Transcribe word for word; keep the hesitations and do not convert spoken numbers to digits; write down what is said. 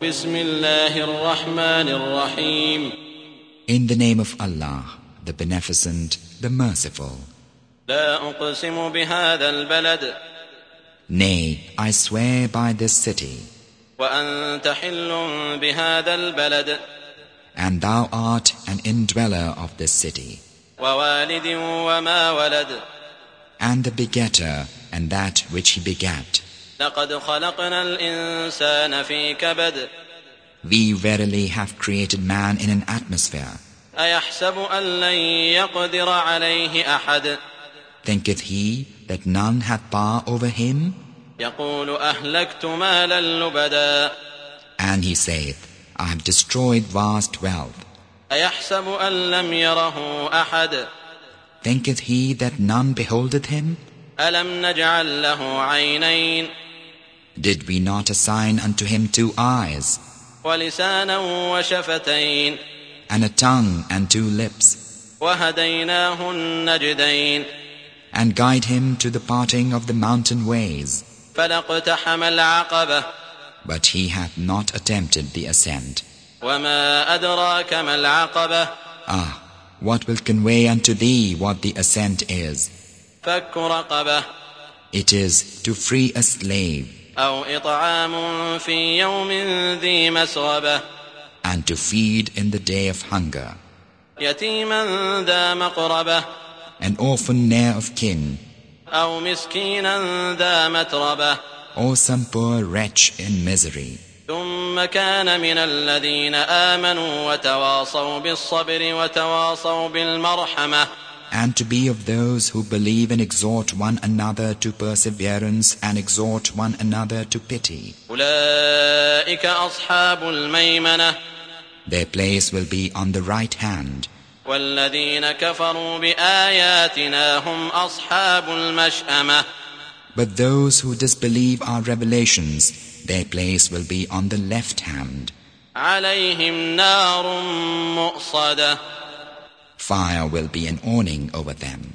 بسم الله الرحمن الرحيم. In the name of Allah, the Beneficent, the Merciful. لا أقسم بهذا البلد. Nay, I swear by this city. وأنت حل بهذا البلد. And thou art an indweller of this city. ووالد وما ولد. And the begetter and that which he begat. لقد خلقنا الإنسان في كبد. We verily have created man in an atmosphere. أيحسب أن لن يقدر عليه أحد. Thinketh he that none hath power over him? يقول أهلكت مالا لبدا. And he saith, I have destroyed vast wealth. أيحسب أن لم يره أحد. Thinketh he that none beholdeth him? ألم نجعل له عينين. Did we not assign unto him two eyes, ولسانا وشفتين. and a tongue and two lips, وهديناه النجدين. and guide him to the parting of the mountain ways? فلاقتحم العقبة. But he hath not attempted the ascent. وما أدراك ما العقبة. Ah, what will convey unto thee what the ascent is? فك رقبة. It is to free a slave, أو إطعام في يوم ذي مسغبة. and to feed in the day of hunger, يتيما ذا مقربة. an orphan ne'er of kin, أو مسكينا ذا متربة. or some poor wretch in misery. ثم كان من الذين آمنوا وتواصوا بالصبر وتواصوا بالمرحمة. And to be of those who believe and exhort one another to perseverance and exhort one another to pity. أولئك أصحاب الميمنة. Their place will be on the right hand. والذين كفروا بآياتنا هم أصحاب المشأمة. But those who disbelieve our revelations, their place will be on the left hand. عليهم نار مؤصدة. Fire will be an awning over them.